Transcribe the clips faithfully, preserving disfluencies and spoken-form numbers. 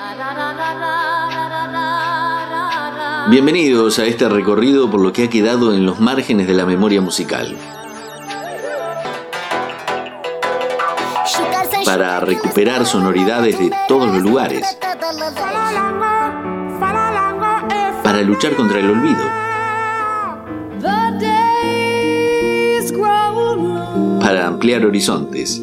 Bienvenidos a este recorrido por lo que ha quedado en los márgenes de la memoria musical. Para recuperar sonoridades de todos los lugares. Para luchar contra el olvido. Para ampliar horizontes.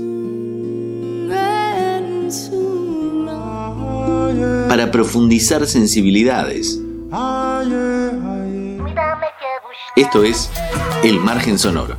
Para profundizar sensibilidades. Esto es El Margen Sonoro.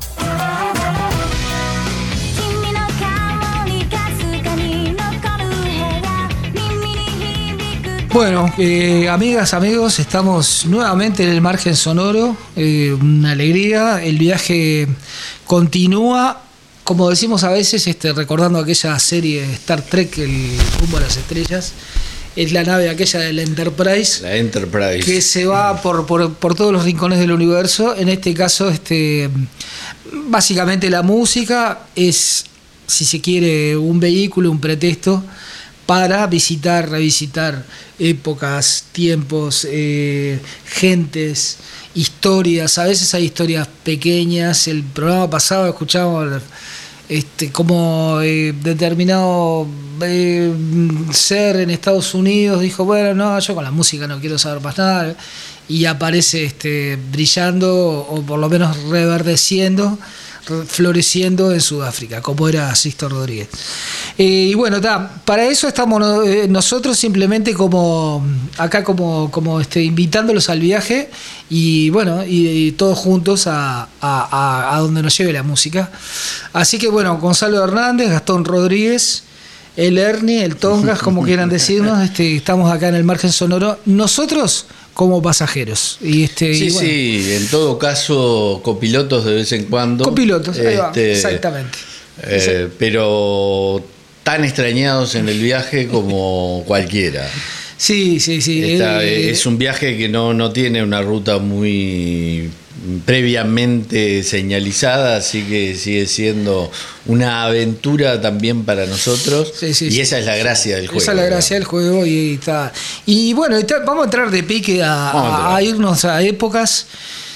Bueno, eh, amigas, amigos, estamos nuevamente en El Margen Sonoro. Eh, una alegría. El viaje continúa, como decimos a veces, este, recordando aquella serie Star Trek, El rumbo a las estrellas. Es la nave aquella del Enterprise. La Enterprise. Que se va por, por, por todos los rincones del universo. En este caso, este, básicamente la música es, si se quiere, un vehículo, un pretexto para visitar, revisitar épocas, tiempos, eh, gentes, historias. A veces hay historias pequeñas. El programa pasado escuchábamos este, como eh, determinado eh, ser en Estados Unidos dijo, bueno, no, yo con la música no quiero saber más nada, y aparece este, brillando o por lo menos reverdeciendo, floreciendo en Sudáfrica, como era Sixto Rodríguez. Eh, y bueno, ta, para eso estamos eh, nosotros simplemente como acá como, como este, invitándolos al viaje y bueno, y, y todos juntos a, a, a, a donde nos lleve la música. Así que bueno, Gonzalo Hernández, Gastón Rodríguez, el Ernie, el Tongas, como quieran decirnos, este, estamos acá en El Margen Sonoro. Nosotros como pasajeros. Y este, sí, y bueno, sí, en todo caso, copilotos de vez en cuando. Copilotos, ahí va, este, exactamente. Eh, pero tan extrañados en el viaje como cualquiera. Sí, sí, sí. Está, eh, es un viaje que no, no tiene una ruta muy previamente señalizada, así que sigue siendo una aventura también para nosotros. Sí, sí, y sí, esa es la gracia del juego. Esa es la gracia del juego y está. Y bueno, está, vamos a entrar de pique a, a, a irnos a épocas.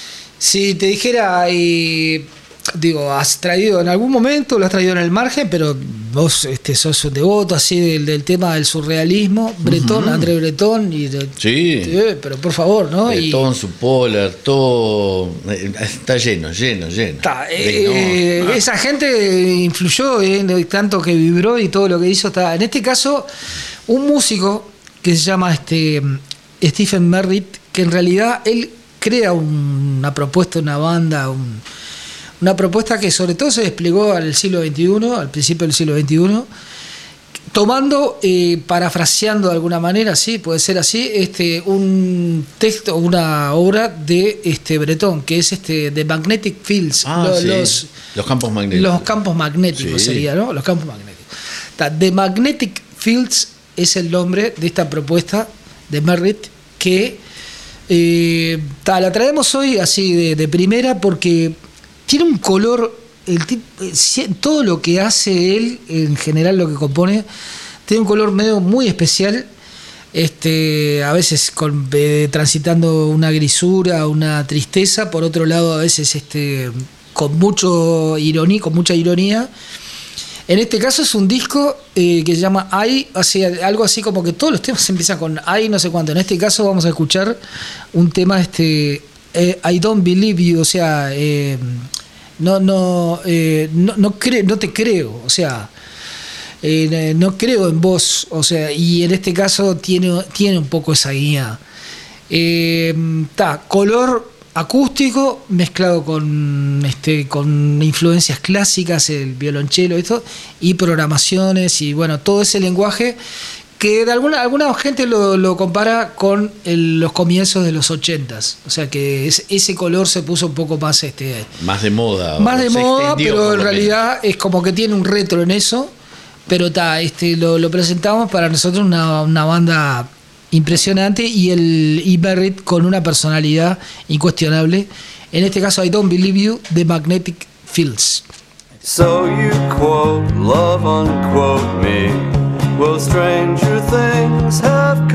Si te dijera, eh, digo, has traído en algún momento, lo has traído en El Margen, pero vos este, sos un devoto así del, del tema del surrealismo, Breton, uh-huh. André Breton, y de, sí, de, pero por favor, ¿no? Breton, su Polar, todo está lleno, lleno, lleno. Está, eh, no, ah. Esa gente influyó, eh, tanto que vibró y todo lo que hizo. Está. En este caso, un músico que se llama este, Stephen Merritt, que en realidad él crea un, una propuesta, una banda, un Una propuesta que sobre todo se desplegó al siglo veintiuno, al principio del siglo veintiuno, tomando, eh, parafraseando de alguna manera, sí, puede ser así, este, un texto, una obra de este Breton, que es este The Magnetic Fields, ah, los, sí. los, los campos magnéticos. Los campos magnéticos, sí. Sería, ¿no? Los campos magnéticos. The Magnetic Fields es el nombre de esta propuesta de Merritt que eh, ta, la traemos hoy así de, de primera porque tiene un color, el tipo, todo lo que hace él, en general lo que compone, tiene un color medio muy especial, este, a veces con, eh, transitando una grisura, una tristeza, por otro lado a veces este, con, mucho ironía, con mucha ironía. En este caso es un disco eh, que se llama I, o sea, algo así como que todos los temas empiezan con I, no sé cuánto. En este caso vamos a escuchar un tema, este, eh, I Don't Believe You, o sea, eh, no, no, eh, no, no, cre- no te creo, o sea, eh, no creo en vos, o sea, y en este caso tiene, tiene un poco esa guía. Eh, ta, color acústico mezclado con este con influencias clásicas, el violonchelo, esto, y programaciones y bueno, todo ese lenguaje que de alguna alguna gente lo, lo compara con el, los comienzos de los ochentas, o sea que es, ese color se puso un poco más este más de moda, más de moda, pero en realidad es como que tiene un retro en eso, pero está este lo, lo presentamos para nosotros una, una banda impresionante y el y Merritt con una personalidad incuestionable. En este caso, I Don't Believe You, The Magnetic Fields. So you quote, love unquote me. Well, stranger things have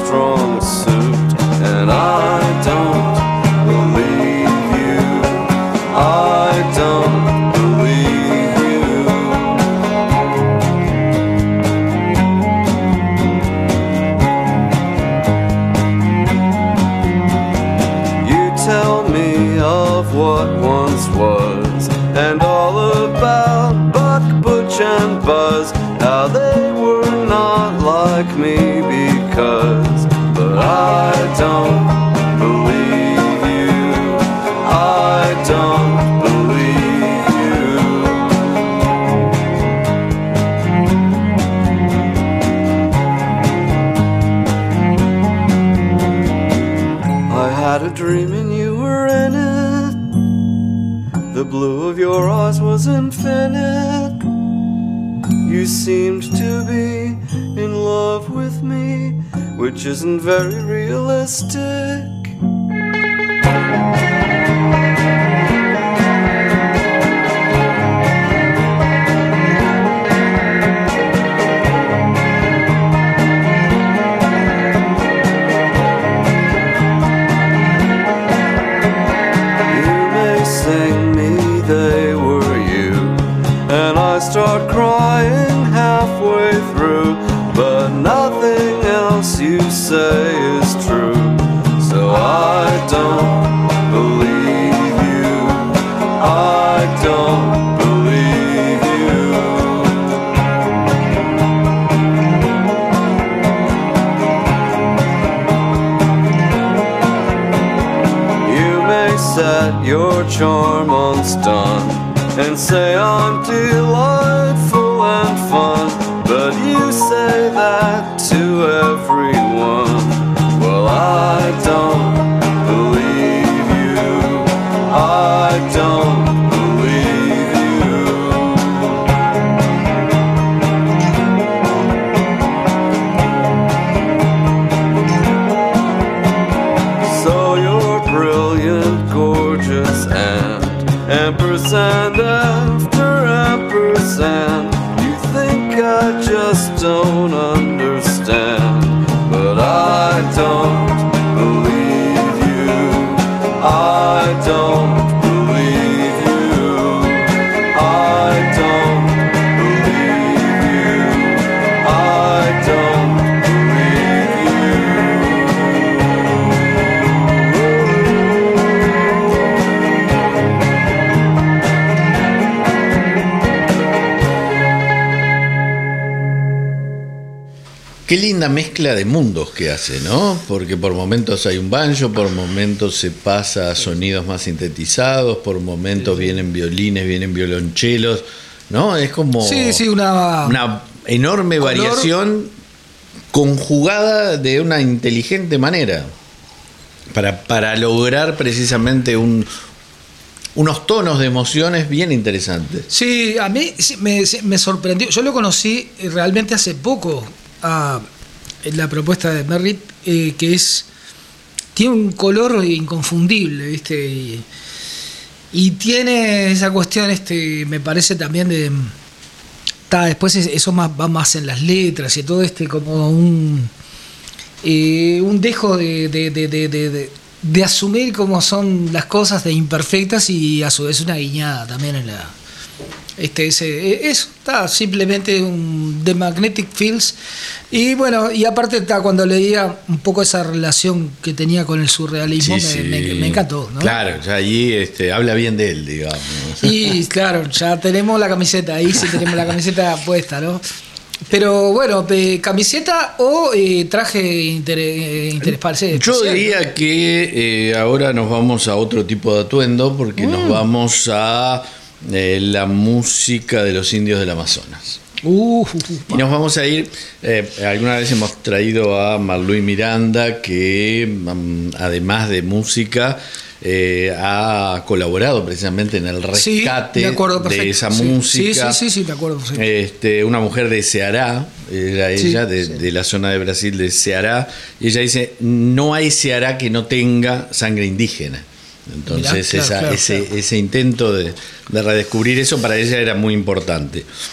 strong suit, and I don't believe you. I don't believe you. You tell me of what once was, and all about Buck, Butch, and Buzz, how they were not like me because, but I don't believe you. I don't believe you. I had a dream and you were in it. The blue of your eyes was infinite. You seemed to be in love with me, which isn't very realistic. You may sing me they were you, and I start crying halfway through, but nothing else you say is true, so I don't believe you. I don't believe you. You may set your charm on stun and say I'm delightful and fun, but you say that to everyone. Well, I don't believe you. I don't believe you. So you're brilliant, gorgeous, and ampersand after ampersand. You think I just don't understand, but I don't believe you. I don't believe you. I don't believe you. I don't believe you. Qué linda mezcla de mundos que hace, ¿no? Porque por momentos hay un banjo, por momentos se pasa a sonidos más sintetizados, por momentos sí, sí. vienen violines, vienen violonchelos, ¿no? Es como sí, sí, una, una enorme color, variación conjugada de una inteligente manera para, para lograr precisamente un, unos tonos de emociones bien interesantes. Sí, a mí me, me sorprendió. Yo lo conocí realmente hace poco. A la propuesta de Merritt, eh, que es tiene un color inconfundible, ¿viste? Y, y tiene esa cuestión, este me parece también de ta, después eso más va más en las letras y todo, este como un eh, un dejo de de, de, de, de, de de asumir cómo son las cosas de imperfectas y a su vez una guiñada también en la Este, ese, eso está simplemente un The Magnetic Fields. Y bueno, y aparte está, cuando leía un poco esa relación que tenía con el surrealismo, sí, me, sí. Me, me encantó, ¿no? Claro, ya allí este, habla bien de él, digamos. Y claro, ya tenemos la camiseta, ahí sí tenemos la camiseta puesta, ¿no? Pero bueno, eh, camiseta o eh, traje interés, interés parece. Yo diría, ¿no?, que eh, ahora nos vamos a otro tipo de atuendo porque mm. nos vamos a Eh, la música de los indios del Amazonas. Uh, uh, uh, y nos vamos a ir, eh, alguna vez hemos traído a Marluí Miranda, que um, además de música eh, ha colaborado precisamente en el rescate, sí, de, acuerdo, de esa sí. música. Sí, sí, sí, sí, de acuerdo. Sí. Este, una mujer de Ceará, era ella, sí, de, sí. de la zona de Brasil de Ceará, y ella dice, no hay Ceará que no tenga sangre indígena. Entonces Mirá, claro, esa, claro, ese, claro. ese intento de, de redescubrir eso para ella era muy importante.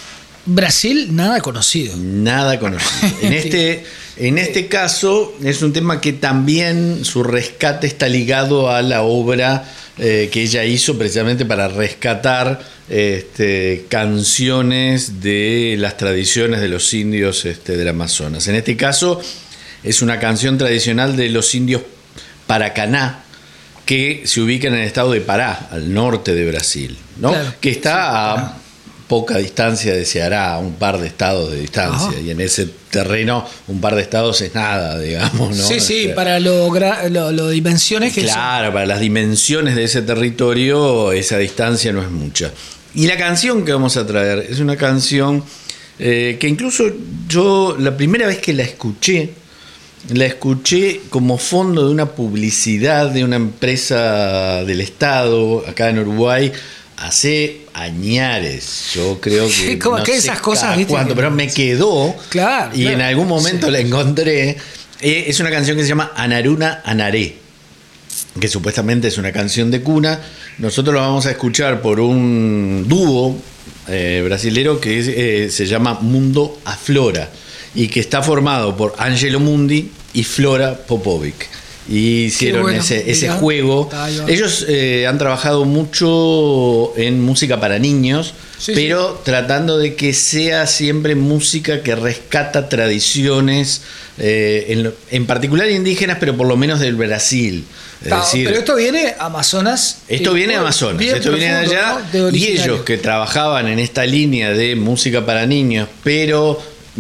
Brasil, nada conocido. Nada conocido. En este, en este caso es un tema que también su rescate está ligado a la obra eh, que ella hizo precisamente para rescatar este, canciones de las tradiciones de los indios este, del Amazonas. En este caso es una canción tradicional de los indios Paracaná, que se ubican en el estado de Pará, al norte de Brasil, ¿no? Claro, que está a poca distancia de Ceará, un par de estados de distancia. Ajá. Y en ese terreno un par de estados es nada, digamos, ¿no? Sí, sí, este, para lo, lo, lo dimensiones que claro, son. Para las dimensiones de ese territorio esa distancia no es mucha. Y la canción que vamos a traer es una canción eh, que incluso yo la primera vez que la escuché La escuché como fondo de una publicidad de una empresa del Estado acá en Uruguay hace añares. Yo creo que como no que sé esas cosas, ¿viste? Cuánto, pero me quedó. Claro. Y claro, en algún momento sí. la encontré. Es una canción que se llama Anaruna Anaré, que supuestamente es una canción de cuna. Nosotros la vamos a escuchar por un dúo eh, brasilero que es, eh, se llama Mundo Aflora, y que está formado por Angelo Mundi y Flora Popovic. Y hicieron bueno, ese, ese juego. Ellos eh, han trabajado mucho en música para niños, sí, pero sí. tratando de que sea siempre música que rescata tradiciones, eh, en, en particular indígenas, pero por lo menos del Brasil. Es Ta, decir, pero esto viene Amazonas. Esto viene de Amazonas, esto viene de allá. ¿No? De y ellos que trabajaban en esta línea de música para niños, pero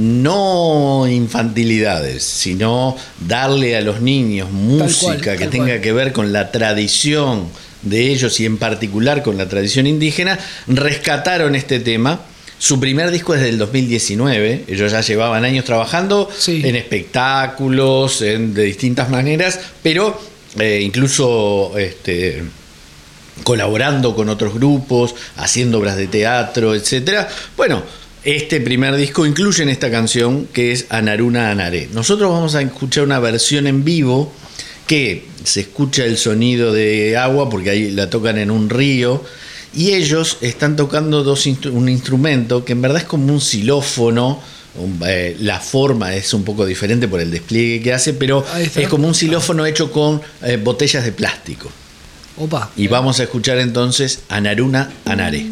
no infantilidades, sino darle a los niños música cual, que tenga cual. que ver con la tradición de ellos y en particular con la tradición indígena, rescataron este tema. Su primer disco es del dos mil diecinueve, ellos ya llevaban años trabajando sí. en espectáculos, en, de distintas maneras, pero eh, incluso este, colaborando con otros grupos, haciendo obras de teatro, etcétera. Bueno, este primer disco incluye en esta canción que es Anaruna Anaré. Nosotros vamos a escuchar una versión en vivo que se escucha el sonido de agua porque ahí la tocan en un río y ellos están tocando dos instru- un instrumento que en verdad es como un xilófono. Un, eh, la forma es un poco diferente por el despliegue que hace, pero es como un xilófono hecho con eh, botellas de plástico. Opa. Y vamos a escuchar entonces Anaruna Anaré.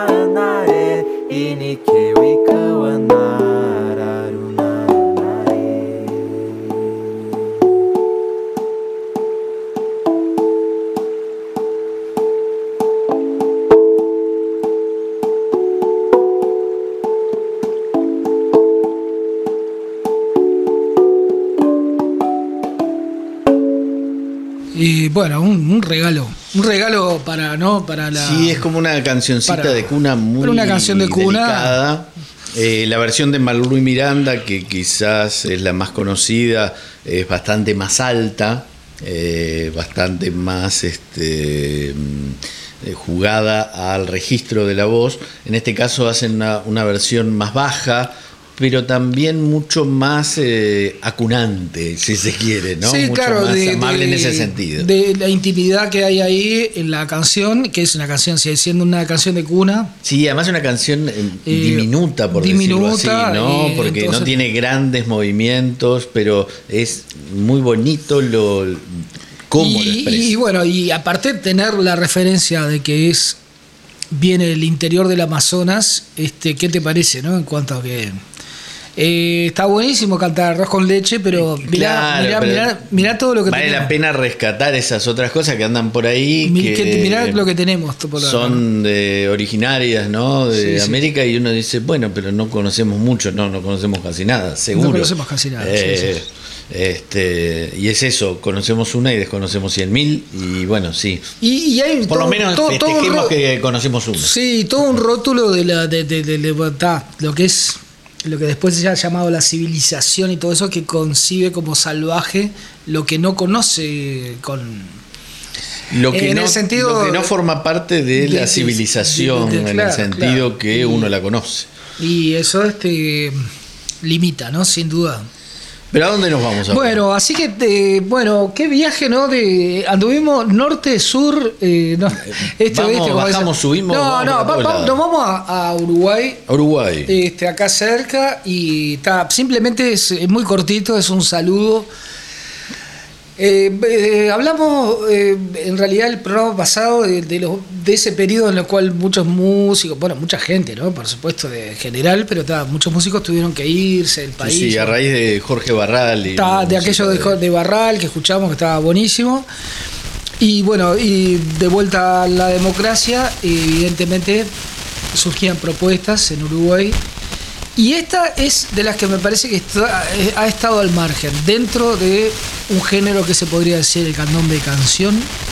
Ini kewi kawan araruna Y bueno, un, un regalo. Un regalo para, ¿no? Para la. Sí, es como una cancioncita para, de cuna muy una canción de cuna. delicada. Eh, la versión de Malú y Miranda, que quizás es la más conocida, es bastante más alta, eh, bastante más este, eh, jugada al registro de la voz. En este caso hacen una, una versión más baja, pero también mucho más eh, acunante, si se quiere, ¿no? Sí, mucho claro, más de, amable de, en ese sentido. De la intimidad que hay ahí en la canción, que es una canción, sigue siendo una canción de cuna. Sí, además es una canción eh, Eh, diminuta, por diminuta, decirlo así, ¿no? eh, Porque entonces- no tiene grandes movimientos, pero es muy bonito lo cómo lo y, expresa. y bueno, y aparte tener la referencia de que es viene del interior del Amazonas, este, ¿qué te parece, no? En cuanto a que eh, está buenísimo cantar arroz con leche, pero mirá, Claro, mirá, pero mirá, mirá todo lo que vale tenemos. la pena rescatar esas otras cosas que andan por ahí, Mi- que, que- mirá lo que tenemos por ahora, son de, originarias, ¿no? De Sí, sí. América, y uno dice, bueno, pero no conocemos mucho, no, no conocemos casi nada, seguro. No conocemos casi nada, Eh, sí, sí. Este, y es eso, conocemos una y desconocemos cien mil, y bueno, sí. Y, y hay Por todo, lo menos todo, todo un festejemos ro- que conocemos una. Sí, todo un rótulo de la de, de- de- de- ta, lo que es lo que después se ha llamado la civilización y todo eso, que concibe como salvaje lo que no conoce con Lo que, en no, el sentido lo que no forma parte de, de- la de- civilización, de- de- en claro, el sentido claro. que Y- uno la conoce. y eso este limita, ¿no? Sin duda. Pero ¿a dónde nos vamos ahora? Bueno, así que, eh, bueno, qué viaje, ¿no? De anduvimos norte, sur, eh, no, este, Vamos, oeste, como bajamos, dicen. subimos, No, vamos no, para va- todos va- lados. nos vamos a, a Uruguay. A Uruguay. Este, acá cerca, y está, simplemente es, es muy cortito, es un saludo. Eh, eh, hablamos eh, en realidad el programa pasado de, de, los, de ese periodo en el cual muchos músicos, bueno, mucha gente, ¿no? Por supuesto, de general, pero ta, muchos músicos tuvieron que irse del país. Sí, sí, a raíz de Jorge Barral. Y Ta, la de aquello de, música de Barral que escuchamos que estaba buenísimo. Y bueno, y de vuelta a la democracia, evidentemente surgían propuestas en Uruguay. Y esta es de las que me parece que está- eh, ha estado al margen, dentro de un género que se podría decir el candombe de canción.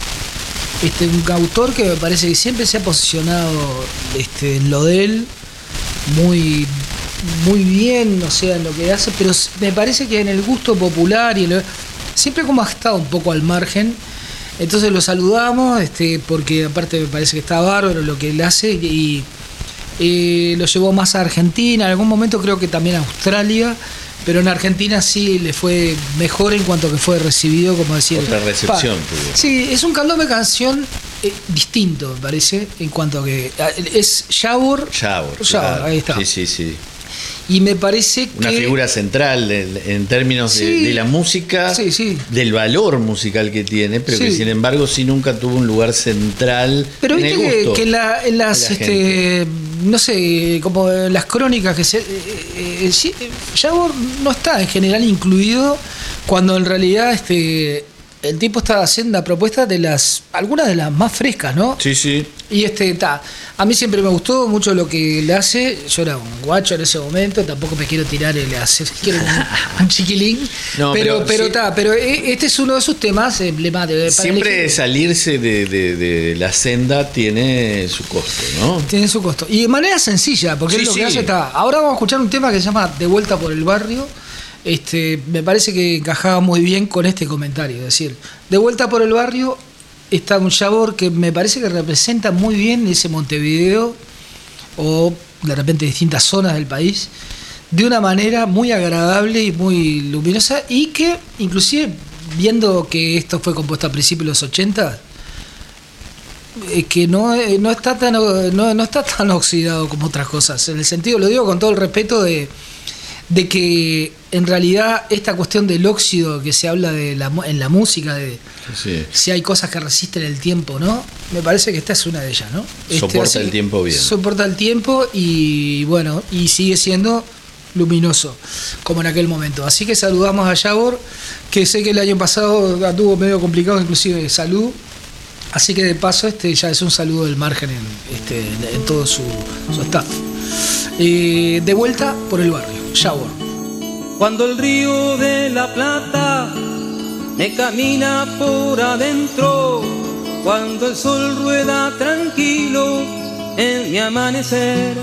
Este, un autor que me parece que siempre se ha posicionado este, en lo de él, muy, muy bien, o sea, en lo que hace, pero s- me parece que en el gusto popular y en lo- siempre como ha estado un poco al margen. Entonces lo saludamos, este, porque aparte me parece que está bárbaro lo que él hace, y eh, lo llevó más a Argentina, en algún momento creo que también a Australia, pero en Argentina sí le fue mejor en cuanto que fue recibido, como decir. Otra recepción, pa, tuvo. sí, es un candombe canción eh, distinto, me parece, en cuanto a que ah, es Yabor. Yabor, Yabor, claro. ahí está. Sí, sí, sí. Y me parece Una que figura central en, en términos de, Sí. de la música, Sí, sí. del valor musical que tiene, pero Sí. que sin embargo sí nunca tuvo un lugar central Pero en viste el que, gusto que la- en las, de la este, no sé, como las crónicas que se. Eh, eh, sí, eh, Yabor no está en general incluido, cuando en realidad este el tipo está haciendo una propuesta de las. Algunas de las más frescas, ¿no? Sí, sí. Y este, ta, a mí siempre me gustó mucho lo que le hace. Yo era un guacho en ese momento, tampoco me quiero tirar el hacer, quiero un, un chiquilín. No, pero, pero pero, sí. ta, pero e- este es uno de sus temas emblemáticos. Para Siempre elegir- salirse de, de- de la senda tiene su costo, ¿no? Tiene su costo. Y de manera sencilla, porque Sí, es lo que sí. hace está. Ahora vamos a escuchar un tema que se llama De vuelta por el barrio. Este, me parece que encajaba muy bien con este comentario. Es decir, De vuelta por el barrio está un Yabor que me parece que representa muy bien ese Montevideo o de repente distintas zonas del país de una manera muy agradable y muy luminosa, y que inclusive viendo que esto fue compuesto a principios de los ochenta, eh, que no, eh, no está tan no, no está tan oxidado como otras cosas, en el sentido, lo digo con todo el respeto de, de que en realidad esta cuestión del óxido que se habla de la, mu- en la música, de Sí. si hay cosas que resisten el tiempo, ¿no? Me parece que esta es una de ellas, ¿no? Soporta así el que tiempo bien. Soporta el tiempo y bueno, y sigue siendo luminoso como en aquel momento. Así que saludamos a Yabor, que sé que el año pasado anduvo medio complicado inclusive de salud. Así que de paso este ya es un saludo del margen en, este, en, en todo su, su staff. Eh, de vuelta por el barrio, Yabor. Cuando el río de la Plata me camina por adentro cuando el sol rueda tranquilo en mi amanecer.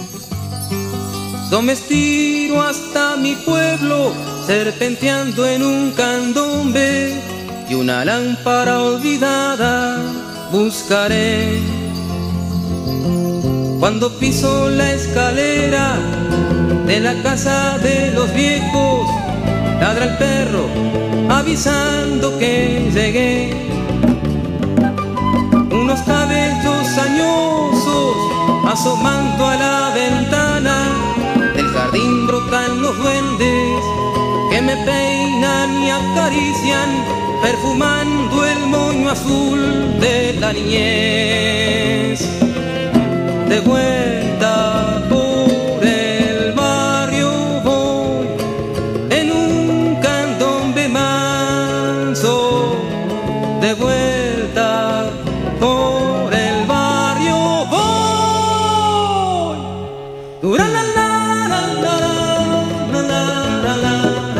Domestiro hasta mi pueblo, serpenteando en un candombe, y una lámpara olvidada buscaré. Cuando piso la escalera de la casa de los viejos, ladra el perro avisando que llegué. Unos cabellos añosos asomando a la ventana del jardín, brotan los duendes que me peinan y acarician, perfumando el moño azul de la niñez. De vuelta por el barrio voy, en un candombe manso. De vuelta por el barrio voy. Dura la la la la la la la la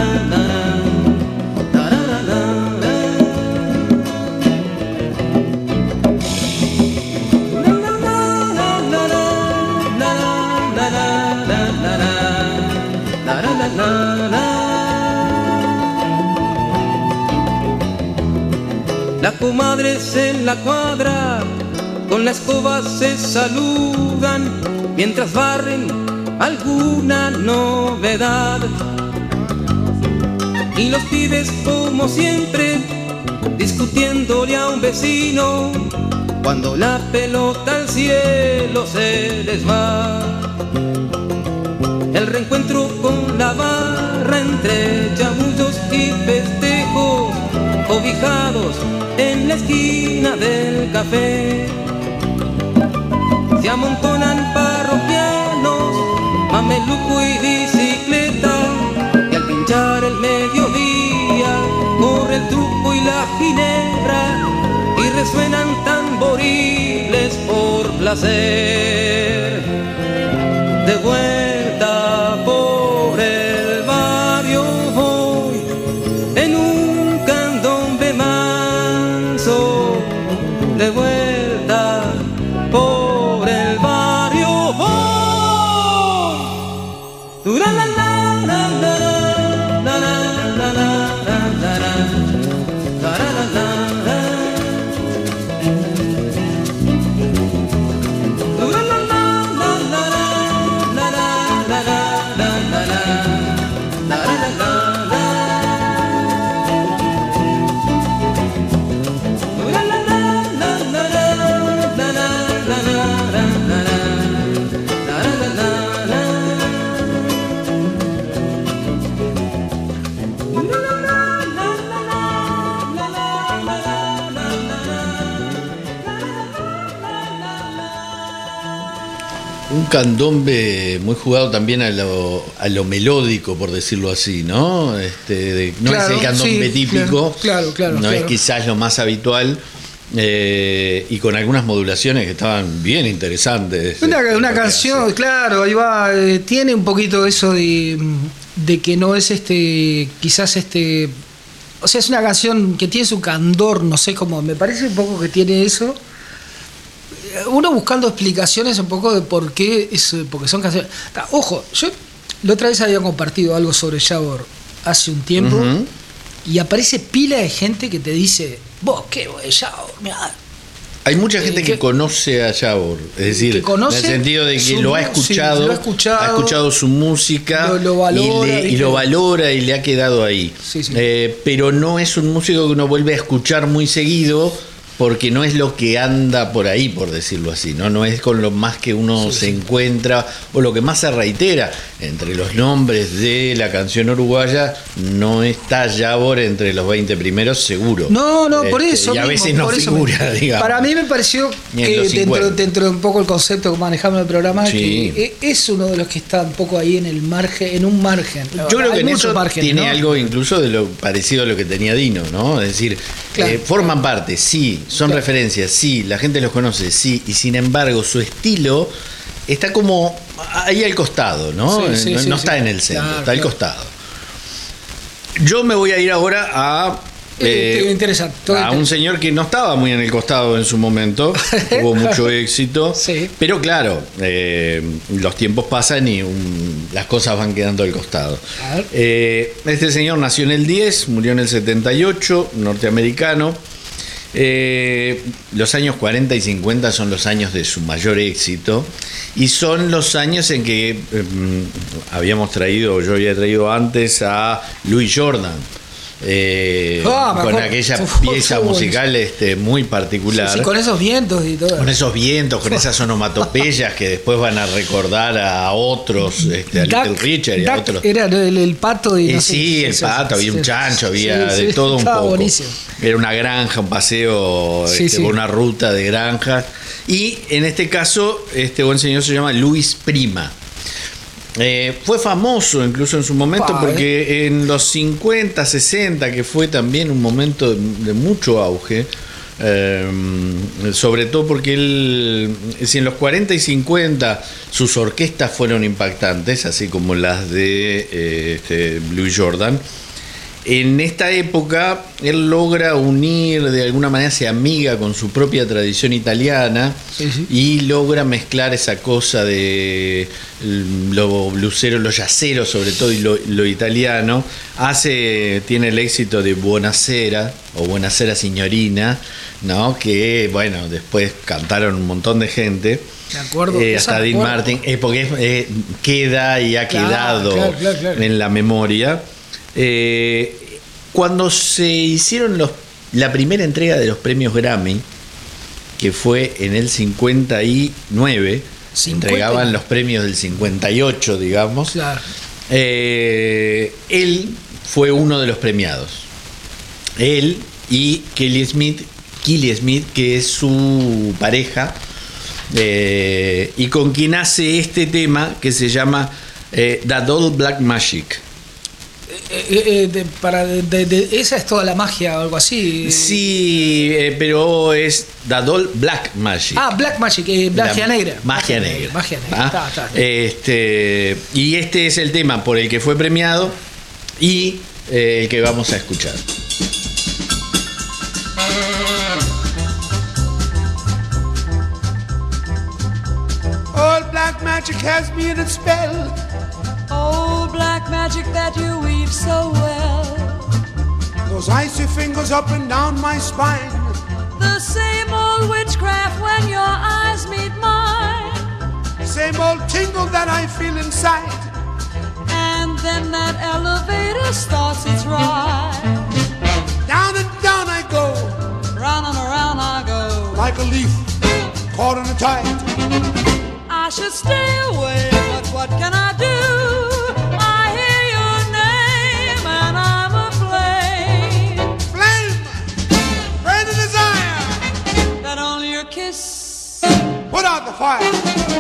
Las comadres en la cuadra con la escoba se saludan mientras barren alguna novedad. Y los pibes como siempre discutiéndole a un vecino cuando la pelota al cielo se les va. El reencuentro con la barra entre chamullos y festejos, cobijados en la esquina del café. Se amontonan parroquianos, mameluco y bicicleta, y al pinchar el mediodía corre el truco y la ginebra, y resuenan tamboriles por placer. De vuelta por el barrio voy, en un candombe manso. De vuelta por el barrio voy. Dura la la la la la la la la la la la. Un candombe muy jugado también a lo, a lo melódico, por decirlo así, ¿no? Este, de, no claro, es el candombe sí, típico, claro, claro, no claro. es quizás lo más habitual, eh, y con algunas modulaciones que estaban bien interesantes. Una, este, una canción, hace. Claro, ahí va, eh, tiene un poquito eso de, de que no es este, quizás este, o sea, es una canción que tiene su candor, no sé cómo, me parece un poco que tiene eso. Uno buscando explicaciones un poco de por qué es, porque son canciones. Ojo, yo la otra vez había compartido algo sobre Yavor hace un tiempo, uh-huh. y aparece pila de gente que te dice, vos qué vos de Yavor, mirá. Hay mucha gente eh, que, que conoce a Yavor, es decir, que conoce en el sentido de que su, lo, ha escuchado, sí, lo ha escuchado, ha escuchado su música, lo, lo valora, y, le, y lo valora y le ha quedado ahí. Sí, sí. Eh, pero no es un músico que uno vuelve a escuchar muy seguido, porque no es lo que anda por ahí, por decirlo así, no no es con lo más que uno sí, se sí. encuentra, o lo que más se reitera entre los nombres de la canción uruguaya. No está Yavor entre los veinte primeros, seguro. No, no, por eso este, y a mismo, veces no figura, digamos. Para mí me pareció que dentro, dentro de un poco el concepto que manejamos en el programa, sí. que es uno de los que está un poco ahí en el margen, en un margen. Yo creo Hay que en eso margen, tiene, ¿no?, algo incluso de lo parecido a lo que tenía Dino, ¿no? Es decir, claro. eh, forman parte, sí, son claro. referencias, sí, la gente los conoce, sí, y sin embargo su estilo está como ahí al costado, ¿no? Sí, sí, no, sí, no sí. está en el centro, claro, está al claro. costado. Yo me voy a ir ahora a Eh, eh, interesante. A un señor que no estaba muy en el costado en su momento, tuvo mucho éxito, sí. Pero claro, eh, los tiempos pasan y un, las cosas van quedando al costado. Eh, este señor nació en el diez, murió en el setenta y ocho, norteamericano. Eh, los años cuarenta y cincuenta son los años de su mayor éxito y son los años en que eh, habíamos traído, yo había traído antes a Louis Jordan. Eh, oh, con aquella pieza musical este, muy particular. Sí, sí, con esos vientos y todo. Con esos vientos, con esas onomatopeyas que después van a recordar a otros, este, a Duck, Little Richard y Duck a otros. Era el, el pato y eh, no sí, sé, el sí, pato, sí, había sí, un chancho, había sí, de sí, todo un poco. Buenísimo. Era una granja, un paseo sí, este, sí. por una ruta de granjas. Y en este caso, este buen señor se llama Luis Prima. Eh, fue famoso incluso en su momento pa, porque eh. en los cincuenta, sesenta, que fue también un momento de, de mucho auge, eh, sobre todo porque él, si en los cuarenta y cincuenta sus orquestas fueron impactantes, así como las de eh, este, Louis Jordan, en esta época él logra unir, de alguna manera se amiga con su propia tradición italiana, sí, sí. Y logra mezclar esa cosa de lo blusero, lo jazzero sobre todo, y lo, lo italiano. Hace, tiene el éxito de Buonasera o Buonasera Signorina, ¿no? Que bueno, después cantaron un montón de gente. De acuerdo, eh, hasta Dean Martin, eh, porque eh, queda y ha claro, quedado claro, claro, claro. en la memoria. Eh, cuando se hicieron los, la primera entrega de los premios Grammy, que fue en el cincuenta y nueve, cincuenta entregaban los premios del cincuenta y ocho, digamos, claro. eh, él fue uno de los premiados. Él y Kelly Smith, Kelly Smith, que es su pareja, eh, y con quien hace este tema que se llama eh, The Doll Black Magic. Eh, eh, de, para de, de, de, esa es toda la magia o algo así. Sí, eh, pero es The Doll Black Magic. Ah, Black Magic, eh, magia la, negra. Magia negra. Magia negra. ¿Ah? Está, está, está. Este, y este es el tema por el que fue premiado y eh, el que vamos a escuchar. All black magic has me in its spell. Oh, black magic that you weave so well. Those icy fingers up and down my spine. The same old witchcraft when your eyes meet mine. Same old tingle that I feel inside. And then that elevator starts its ride. Down and down I go. Round and around I go. Like a leaf caught in a tide. I should stay away, but what can I do? I hear your name and I'm aflame. Flame, burning desire. That only your kiss put out the fire.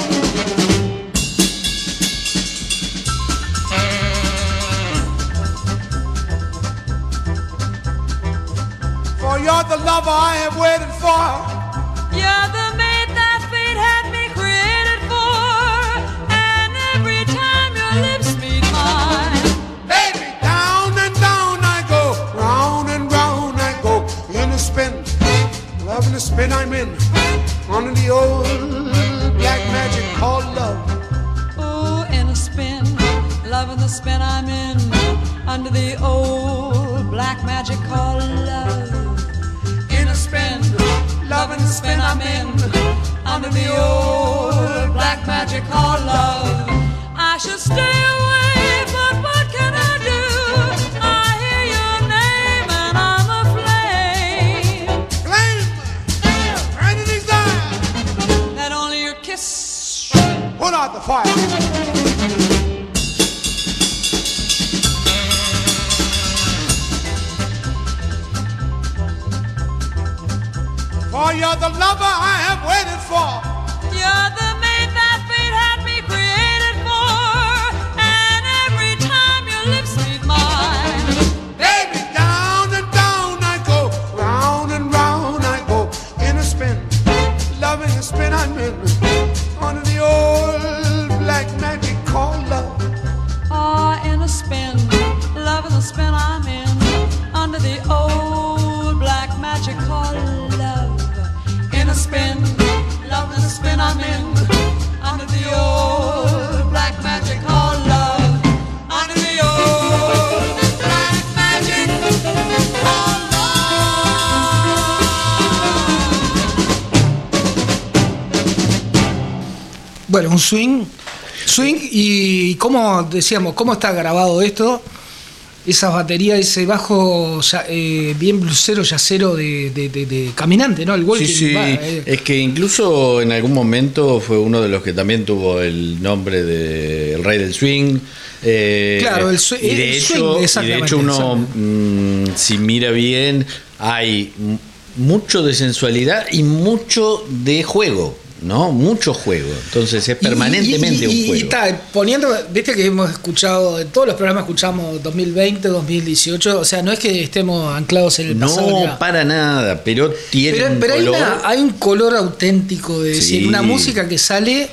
For you're the lover I have waited for. You're the mate that fate had me created for. And every time your lips meet mine, baby, down and down I go. Round and round I go. In a spin, love in the spin I'm in. Under the old black magic called love. Oh, in a spin, love in the spin I'm in. Under the old black magic called love. In a spin, love in the spin I'm in. Under the old black magic called love. I should stay away, but what can I do? I hear your name and I'm aflame. Flame, burning desire. That only your kiss put out the fire. For you're the lover I have waited for. You're the mate that fate had me created for. And every time your lips meet mine, baby, down and down I go. Round and round I go. In a spin, loving a spin I'm in. Under the old black magic called love. Ah, in a spin, loving the spin I'm in. Under the old old black magic called love. In a spin, love in a spin I'm in. Under the old black magic called love. Under the old black magic called love. Bueno, un swing. Swing y cómo decíamos, cómo está grabado esto, esas baterías, ese bajo ya, eh, bien blusero, yacero de, de, de, de Caminante, ¿no? El Walking. Sí, sí. Va, eh. Es que incluso en algún momento fue uno de los que también tuvo el nombre de El Rey del Swing. Eh, claro, el, sw- y de el hecho, swing, y de hecho uno, mmm, si mira bien, hay m- mucho de sensualidad y mucho de juego. ¿No? Mucho juego. Entonces es permanentemente y, y, y, un juego. Y está poniendo, viste que hemos escuchado, en todos los programas escuchamos dos mil veinte, dos mil dieciocho, o sea, no es que estemos anclados en el pasado. No, para nada, pero tiene pero, un pero color. Hay, una, hay un color auténtico de decir, Sí. una música que sale,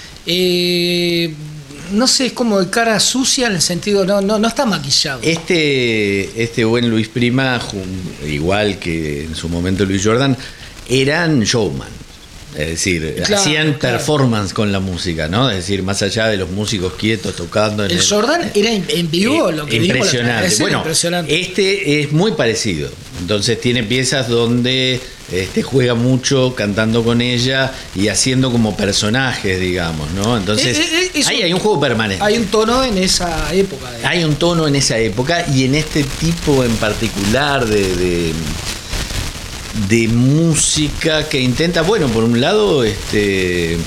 eh, no sé, es como de cara sucia en el sentido, no, no, no está maquillado. Este, este buen Luis Prima, jun- igual que en su momento Luis Jordan, eran showman. Es decir, Claro, hacían claro. performance con la música, ¿no? Es decir, más allá de los músicos quietos tocando. En El Jordan era en, en vivo, lo que vimos la otra impresionante. vez, Bueno, impresionante. este es muy parecido. Entonces tiene piezas donde este, juega mucho cantando con ella y haciendo como personajes, digamos, ¿no? Entonces Eh, eh, eh, ahí un- hay un juego permanente. Hay un tono en esa época. de- Hay un tono en esa época y en este tipo en particular de, de, de música que intenta, bueno, por un lado, este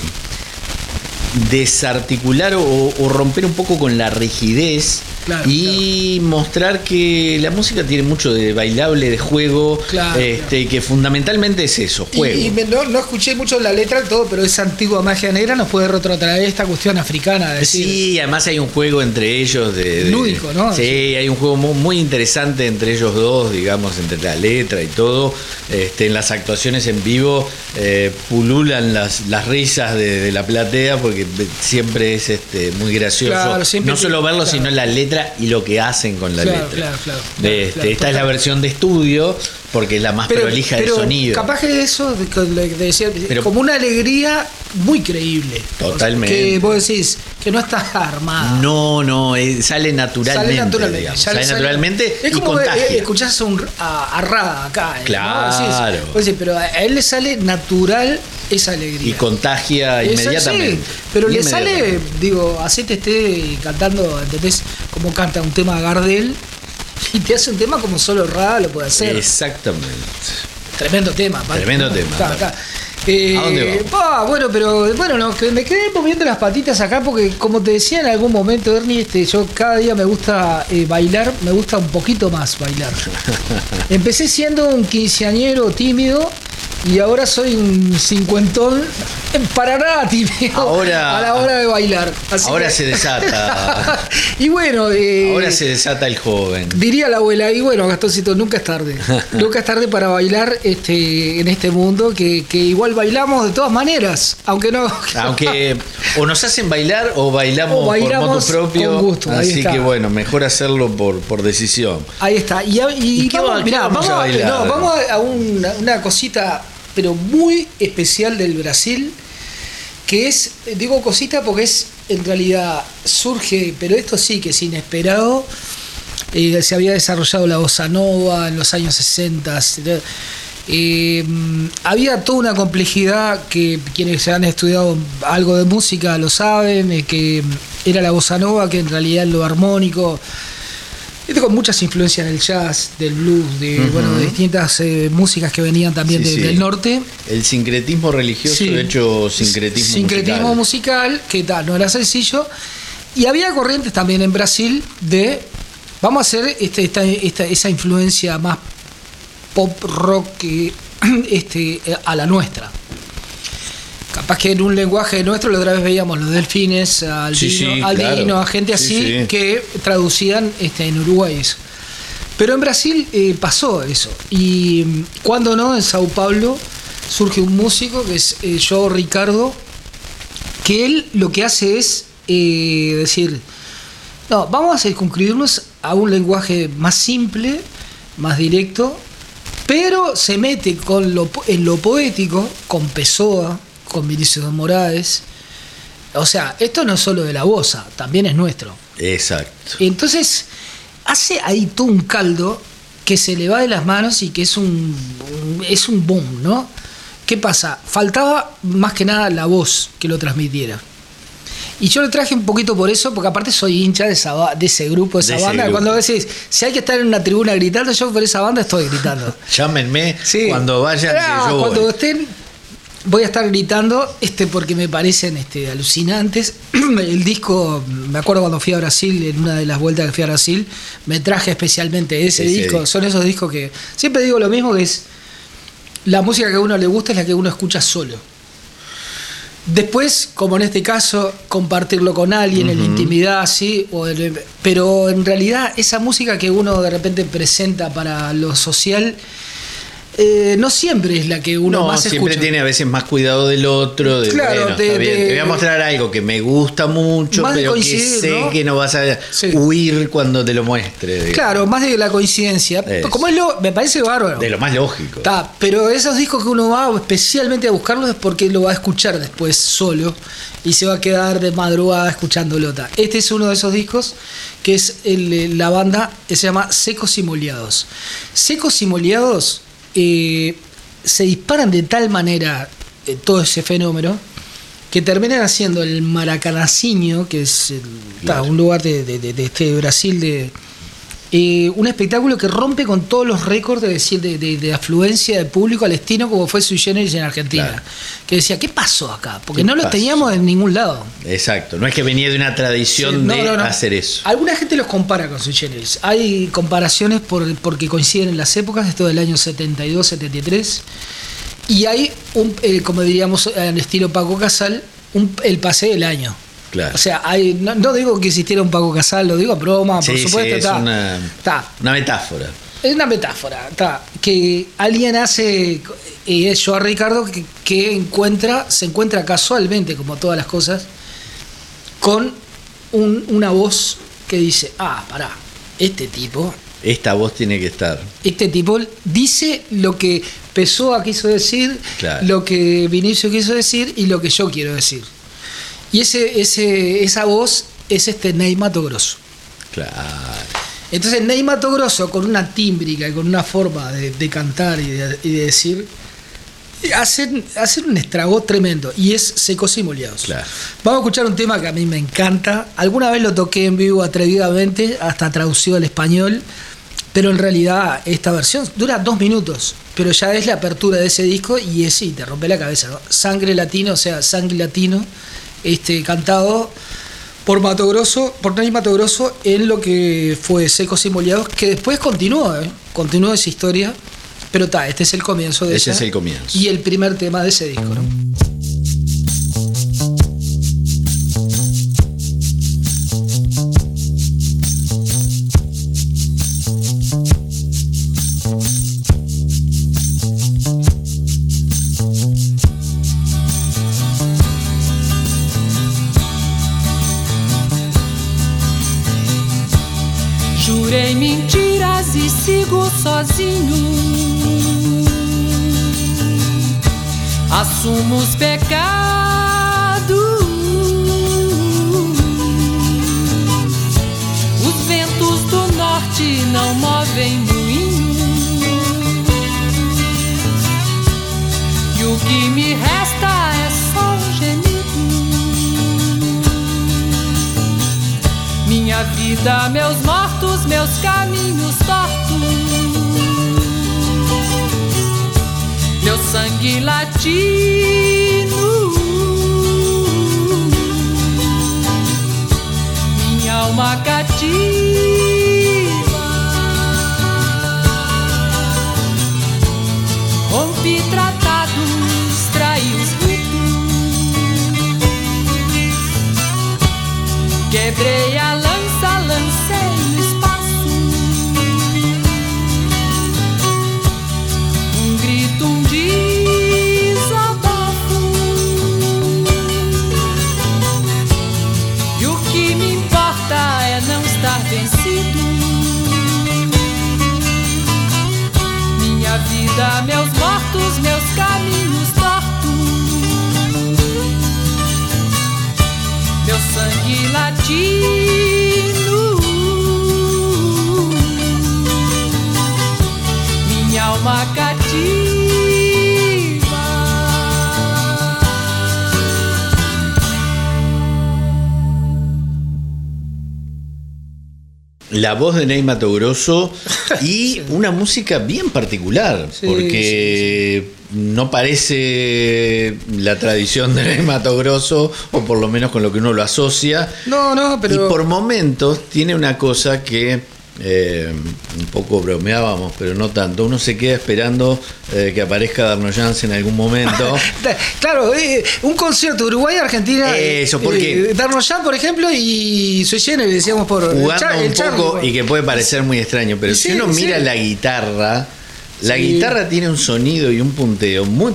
desarticular o, o romper un poco con la rigidez. Claro, y mostrar que la música tiene mucho de bailable, de juego, Claro, este, que fundamentalmente es eso, juego. Y, y me- no, no escuché mucho la letra todo, pero esa antigua magia negra nos puede retrotraer esta cuestión africana. De decir, Sí, además hay un juego entre ellos de, de- Lúdico, ¿no? Sí, hay un juego muy, muy interesante entre ellos dos, digamos, entre la letra y todo. Este, en las actuaciones en vivo eh, pululan las, las risas de, de la platea porque siempre es este, muy gracioso. Claro, siempre no solo verlo, claro. sino la letra y lo que hacen con la Claro, letra. claro, claro, De claro, este, claro, esta es la total. versión de estudio porque es la más prolija pero de sonido. capaz que eso, de, de- de decir, Pero- como una alegría muy creíble. Totalmente. Que vos decís que no está armada. No, no, eh, sale naturalmente. Sale naturalmente. digamos, sale- sale sale- naturalmente es y como contagia. eh, escuchás a, un, a, a Rada acá. ¿no? Claro. Decís, vos decís, pero a él le sale natural esa alegría. Y contagia Eso inmediatamente. sí, pero le sale, Inmediatamente. digo, así te esté cantando, ¿entendés? Como canta un tema Gardel y te hace un tema como solo Rada lo puede hacer. Exactamente. Tremendo tema, aparte, Tremendo ¿no? tema, Acá, aparte. acá. Eh, ¿A dónde vamos? ah, bueno, pero bueno, no, que me quedé moviendo las patitas acá porque como te decía en algún momento, Ernie, este, yo cada día me gusta eh, bailar, me gusta un poquito más bailar. Empecé siendo un quinceañero tímido y ahora soy un cincuentón para nada tímido Ahora- a la hora de bailar. Así Ahora que- se desata. y bueno, eh, Ahora se desata el joven. diría la abuela, y bueno, Gastoncito, nunca es tarde. Nunca es tarde para bailar este, en este mundo, que, que igual bailamos de todas maneras, aunque no. Aunque o nos hacen bailar o bailamos, O bailamos por moto propio. con gusto, ahí así está. que bueno, mejor hacerlo por, por decisión. Ahí está. Y, y ¿Y qué vamos, va- qué mirá, vamos vamos, a a, bailar? no, vamos a una, una cosita, pero muy especial del Brasil, que es, digo cosita porque es, en realidad, surge, pero esto sí que es inesperado. Eh, se había desarrollado la bossa nova en los años sesenta. Eh, había toda una complejidad que quienes han estudiado algo de música lo saben, eh, que era la bossa nova, que en realidad es lo armónico. Este con muchas influencias del jazz, del blues, de, Ujú. bueno, de distintas eh, músicas que venían también Sí, de- sí. del norte. El sincretismo religioso, Sí. de hecho, sincretismo, Sincretismo musical. musical, que tal, no era sencillo. Y había corrientes también en Brasil de, vamos a hacer este, esta, esta- esa influencia más pop rock que, este, a la nuestra. Capaz que en un lenguaje nuestro, la otra vez veíamos los Delfines, al Sí, Dino, sí, al claro. Dino, a gente Sí, así sí. que traducían este, en Uruguay eso. Pero en Brasil eh, pasó eso. Y mm, cuando no, en Sao Paulo surge un músico que es eh, João Ricardo, que él lo que hace es eh, decir, no, vamos a circunscribirnos a un lenguaje más simple más directo, pero se mete con lo, en lo poético, con Pessoa, con Vinicius de Moraes. O sea, esto no es solo de la bossa, también es nuestro. Exacto. Entonces, hace ahí todo un caldo que se le va de las manos y que es un, es un boom, ¿no? ¿Qué pasa? Faltaba más que nada la voz que lo transmitiera. Y yo lo traje un poquito por eso, porque aparte soy hincha de, esa, de ese grupo, de esa de banda. Cuando decís, si hay que estar en una tribuna gritando, yo por esa banda estoy gritando. Llámenme sí. cuando vayan. Ah, que yo cuando voy. estén, voy a estar gritando, este, porque me parecen este, alucinantes. El disco, me acuerdo cuando fui a Brasil, en una de las vueltas que fui a Brasil, me traje especialmente ese, ese disco. Son esos discos que siempre digo lo mismo, que es la música que a uno le gusta es la que uno escucha solo. Después, como en este caso, compartirlo con alguien uh-huh. en la intimidad, sí, o el, pero en realidad esa música que uno de repente presenta para lo social, eh, no siempre es la que uno no, más escucha. Siempre tiene a veces más cuidado del otro. De, claro, bueno, de, está bien, de, te voy a mostrar algo que me gusta mucho, pero que sé ¿no? que no vas a sí. huir cuando te lo muestre. Digamos. Claro, más de la coincidencia. Es. Como es lo, me parece bárbaro. De lo más lógico. Está, pero esos discos que uno va especialmente a buscarlos es porque lo va a escuchar después solo y se va a quedar de madrugada escuchándolo. Este es uno de esos discos que es el, la banda que se llama Secos y Molhados. Secos y Molhados eh, se disparan de tal manera eh, todo ese fenómeno que terminan haciendo el Maracanacinho, que es el, claro. ta, un lugar de, de, de, de este Brasil, de eh, un espectáculo que rompe con todos los récords de, decir, de, de, de afluencia de público al destino, como fue Sui Generis en Argentina. Claro. Que decía, ¿qué pasó acá? Porque no lo pasó? Teníamos en ningún lado. Exacto, no es que venía de una tradición sí, no, de no, no. hacer eso. Alguna gente los compara con Sui Generis. Hay comparaciones por, porque coinciden en las épocas, esto del año setenta y dos, setenta y tres. Y hay, un, eh, como diríamos en estilo Paco Casal, un, el pase del año. Claro. O sea, hay, no, no digo que existiera un Paco Casal, lo digo a broma, sí, por supuesto. Sí, es ta, una, ta. una metáfora. Es una metáfora, ta, que alguien hace, y es yo a Ricardo, que, que encuentra, se encuentra casualmente, como todas las cosas, con un, una voz que dice, ah, pará, este tipo... Esta voz tiene que estar. Este tipo dice lo que Pessoa quiso decir, claro. lo que Vinicius quiso decir y lo que yo quiero decir. Y ese, ese, esa voz es este Ney Matogrosso. Claro. Entonces Ney Matogrosso, con una tímbrica y con una forma de, de cantar y de, y de decir, hacen, hacen un estrago tremendo. Y es Secos y Molhados. Claro. Vamos a escuchar un tema que a mí me encanta. Alguna vez lo toqué en vivo atrevidamente, hasta traducido al español. Pero en realidad esta versión dura dos minutos. Pero ya es la apertura de ese disco y es sí, te rompe la cabeza, ¿no? Sangre Latino, o sea, Sangre Latino. Este, cantado por Matogrosso, por Ney Matogrosso, en lo que fue Secos y Molhados, que después continuó, ¿eh? continuó esa historia, pero está, este es el comienzo de ese esa, es el comienzo y el primer tema de ese disco, ¿no? Jurei mentiras e sigo sozinho. Assumo os pecados. Os ventos do norte não movem moinho. E o que me resta é só um gemido. Minha vida, meus mortos, meus caminhos tortos, meu sangue latino, minha alma cativa. Rompi tratados, traí os ritos, quebrei a lança, lancei no espaço. Um grito, um desabafo. Conta-me aos mortos meus caminhos tortos, meu sangue latino, minha alma cativa. La voz de Ney Matogrosso y sí. Una música bien particular, sí, porque sí, sí. No parece la tradición de Ney Matogrosso, o por lo menos con lo que uno lo asocia. No, no, pero... Y por momentos tiene una cosa que eh, un poco bromeábamos, pero no tanto. Uno se queda esperando eh, que aparezca Darnoyans en algún momento. Claro, eh, un concierto Uruguay-Argentina. Eso, porque eh, Darnoyans, por ejemplo, y Sui Generis, decíamos por jugando el, Char, un el poco, Charlie, y que puede parecer muy extraño, pero sí, si uno mira sí. la guitarra, la sí. guitarra tiene un sonido y un punteo muy,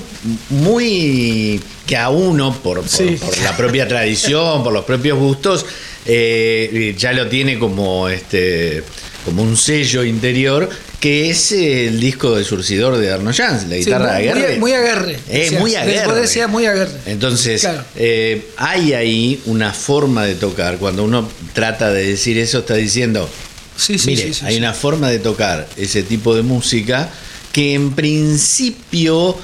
muy que a uno, por, por, sí. por la propia tradición, por los propios gustos, eh, ya lo tiene como este como un sello interior, que es el disco de Surcidor de Darnoyans, la guitarra sí, muy, aguerre. Muy aguerre. Es decía, muy aguerre. Después decía muy aguerre. Entonces, claro. eh, hay ahí una forma de tocar. Cuando uno trata de decir eso, está diciendo, sí, sí, mire, sí, sí, hay sí. una forma de tocar ese tipo de música que en principio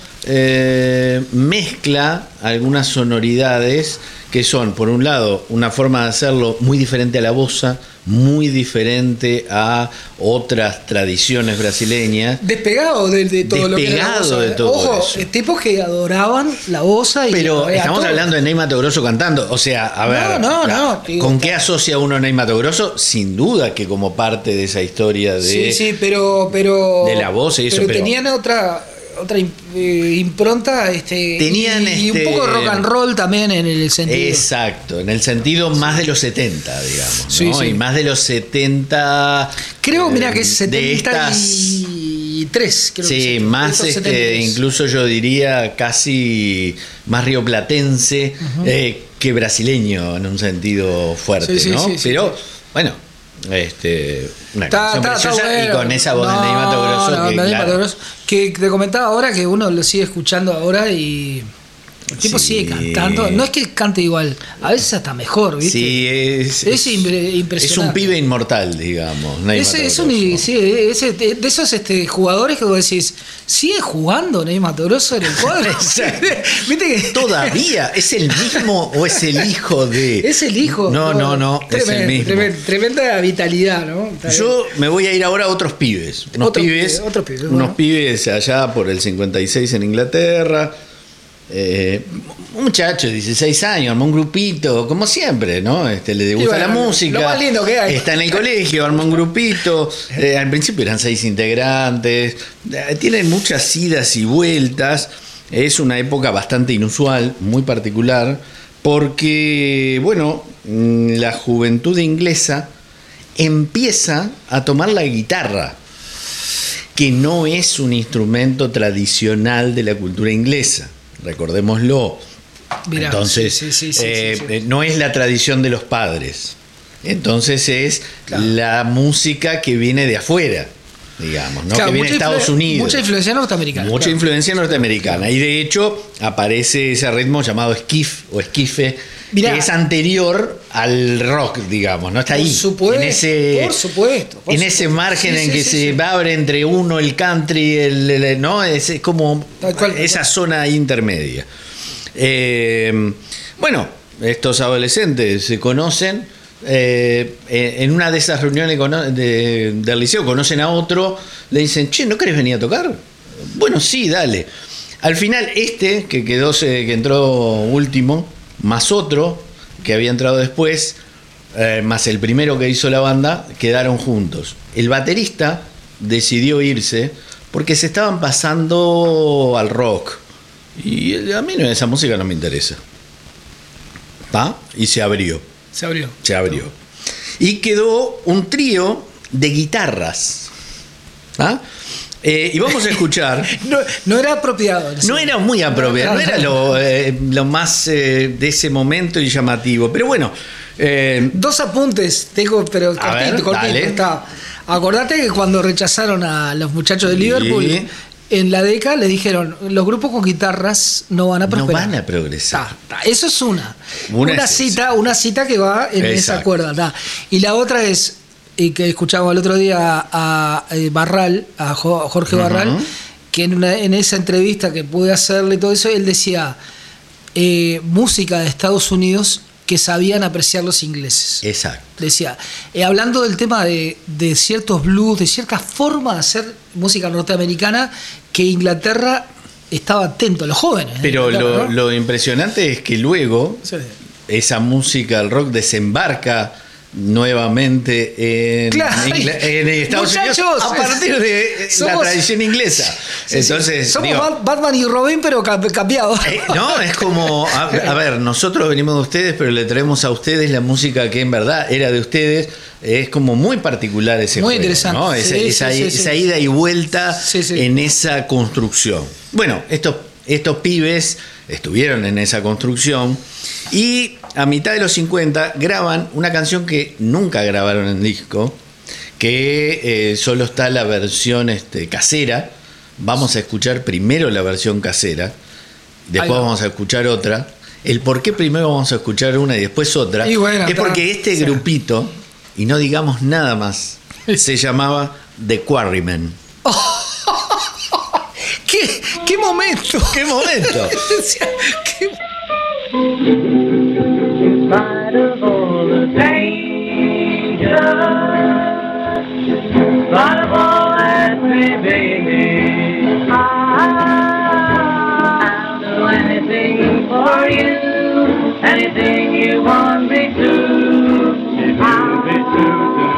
eh, mezcla algunas sonoridades que son, por un lado, una forma de hacerlo muy diferente a la bossa, muy diferente a otras tradiciones brasileñas. Despegado de, de todo lo que era la bossa. De todo Ojo, eso. Tipos que adoraban la bossa. Y pero estamos todo. hablando de Ney Matogrosso cantando. O sea, a ver, no, no, no, digo, ¿con qué asocia uno a Ney Matogrosso? Sin duda que como parte de esa historia de, sí, sí, pero, pero, de la voz y eso. Pero, pero tenían otra... otra eh, impronta este, tenían y, y este, un poco rock and roll también en el sentido. Exacto, en el sentido sí. más de los setenta, digamos, sí, ¿no? Sí. Y más de los setenta. Creo, eh, mira que es setenta y tres. Estas, creo sí, que es, más este, setenta y tres. Incluso yo diría casi más rioplatense uh-huh. eh, que brasileño en un sentido fuerte, sí, sí, ¿no? Sí, sí, Pero sí. bueno. Este, una ta, canción ta, preciosa ta, bueno. y con esa voz no, de Ney Matogrosso no, que, Ney claro. Matogrosso, que te comentaba ahora que uno lo sigue escuchando ahora y el tipo sí. sigue cantando. No es que cante igual, a veces hasta mejor, ¿viste? Sí, es, es, es impresionante. Es un pibe inmortal, digamos. Ese, es un, sí, ese, de esos este, jugadores que vos decís, ¿sigue jugando Ney Matogrosso en el cuadro? ¿Viste que todavía es el mismo o es el hijo de? Es el hijo. No, no, no, tremendo, es el mismo. Tremenda, tremenda vitalidad, ¿no? Yo me voy a ir ahora a otros pibes. Unos otro pibes, pibe, otro pibe, unos bueno. pibes allá por el cincuenta y seis en Inglaterra. Eh, un muchacho de dieciséis años, armó un grupito, como siempre, ¿no? Este, le gusta bueno, la música. Lo más lindo que hay. Está en el colegio, armó un grupito. Eh, al principio eran seis integrantes. Eh, tienen muchas idas y vueltas. Es una época bastante inusual, muy particular, porque, bueno, la juventud inglesa empieza a tomar la guitarra, que no es un instrumento tradicional de la cultura inglesa. Recordémoslo. Mirá, entonces sí, sí, sí, eh, sí, sí. no es la tradición de los padres, entonces es claro. la música que viene de afuera, digamos, ¿no? Claro, que viene de Estados Unidos, mucha influencia norteamericana, mucha claro. influencia norteamericana, y de hecho aparece ese ritmo llamado skiff o esquife, Mirá, que es anterior al rock, digamos, ¿no? Está ahí, por supuesto, en ese, por supuesto, por en supuesto. ese margen sí, en sí, que sí, se sí. abre entre uno, el country, el, el ¿no? Es como cual, esa cual. zona intermedia. Eh, bueno, estos adolescentes se conocen. Eh, en una de esas reuniones de, del liceo conocen a otro, le dicen, che, ¿no querés venir a tocar? Bueno, sí, dale. Al final este que quedó, que entró último, más otro que había entrado después, eh, más el primero que hizo la banda, quedaron juntos. El baterista decidió irse porque se estaban pasando al rock y a mí no, esa música no me interesa. ¿Va? Y se abrió. Se abrió. Se abrió. Y quedó un trío de guitarras. ¿Ah? Eh, y vamos a escuchar. no, no era apropiado. No era muy apropiado. No era lo, eh, lo más eh, de ese momento y llamativo. Pero bueno. Eh, Dos apuntes, tengo, pero cortito, cortito. Está. Acordate que cuando rechazaron a los muchachos de Liverpool, sí. en la década le dijeron, los grupos con guitarras no van a prosperar. No van a progresar. Ta, ta. Eso es una. Una, una es cita, esa. una cita que va en Exacto. esa cuerda. Ta. Y la otra es, y que escuchamos el otro día a, a Barral, a Jorge uh-huh. Barral, que en, una, en esa entrevista que pude hacerle todo eso, él decía, eh, música de Estados Unidos que sabían apreciar los ingleses. Exacto. Decía, eh, hablando del tema de, de ciertos blues, de cierta forma de hacer música norteamericana, que Inglaterra estaba atento, los jóvenes. Pero lo, ¿no? lo impresionante es que luego sí. esa música, el rock, desembarca nuevamente en, claro. Ingl- en Estados Muchachos, Unidos a partir de somos, la tradición inglesa. Sí, Entonces, sí. Somos digo, Batman y Robin, pero cambiados. Eh, no, es como, a, a ver, nosotros venimos de ustedes, pero le traemos a ustedes la música que en verdad era de ustedes. Es como muy particular ese muy juego, interesante. ¿no? Esa, sí, esa, sí, sí, esa sí. ida y vuelta sí, sí. en esa construcción. Bueno, estos, estos pibes estuvieron en esa construcción y a mitad de los cincuenta graban una canción que nunca grabaron en disco, que eh, solo está la versión este, casera. Vamos a escuchar primero la versión casera, después vamos a escuchar otra. El por qué primero vamos a escuchar una y después otra y bueno, es porque este sí. grupito, y no digamos nada más, se llamaba The Quarrymen. Oh, ¿Qué, ¿Qué momento? ¿Qué momento? ¿Qué... In spite of all the danger, in spite of all that may be, I'll do anything for you, anything you want me to, if you'll be true to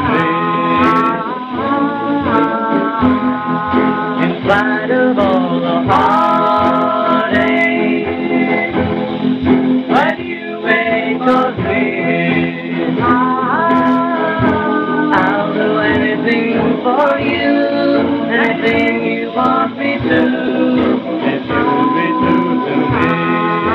me. In spite of all the heartache, but you may cause me, I'll do anything for you, anything you want me to, if you'll be true to me.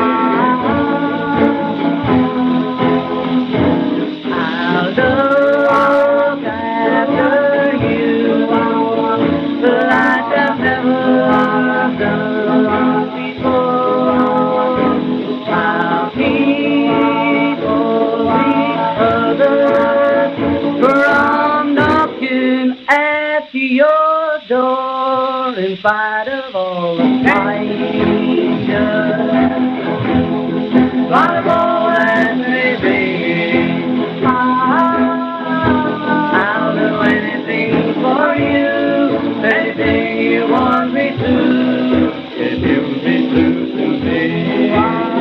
I'll look after you, the light I've never done before. I'll keep all the others from knocking at your door, in spite of all the danger, in spite of all that may be. I'll do anything for you, anything you want me to, if you'll be true to me.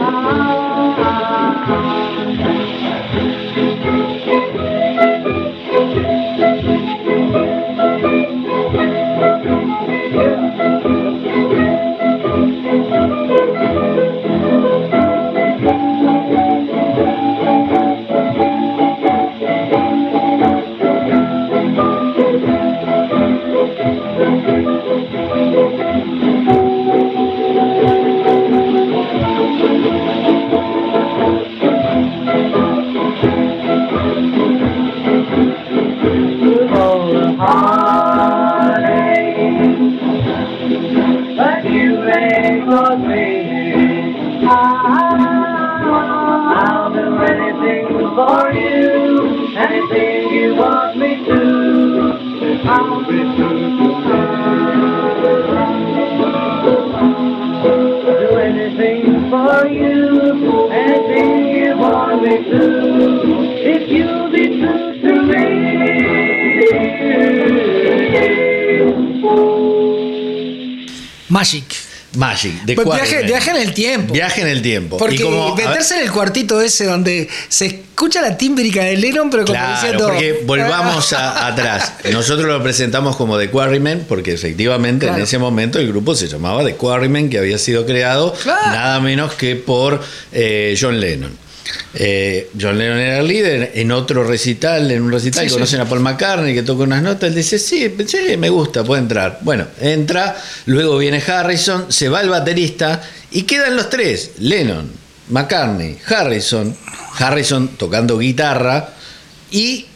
Magic. Magic, de pues viaje, viaje en el tiempo. Viaje en el tiempo. Porque y como, meterse en el cuartito ese donde se escucha la tímbrica de Lennon, pero como claro, diciendo... porque volvamos a, atrás. Nosotros lo presentamos como The Quarrymen, porque efectivamente claro. en ese momento el grupo se llamaba The Quarrymen, que había sido creado claro. nada menos que por eh, John Lennon. Eh, John Lennon era el líder. En otro recital, en un recital sí, conocen sí. a Paul McCartney que toca unas notas. Él dice: sí, sí, me gusta, puede entrar. Bueno, entra. Luego viene Harrison, se va el baterista y quedan los tres: Lennon, McCartney, Harrison. Harrison tocando guitarra y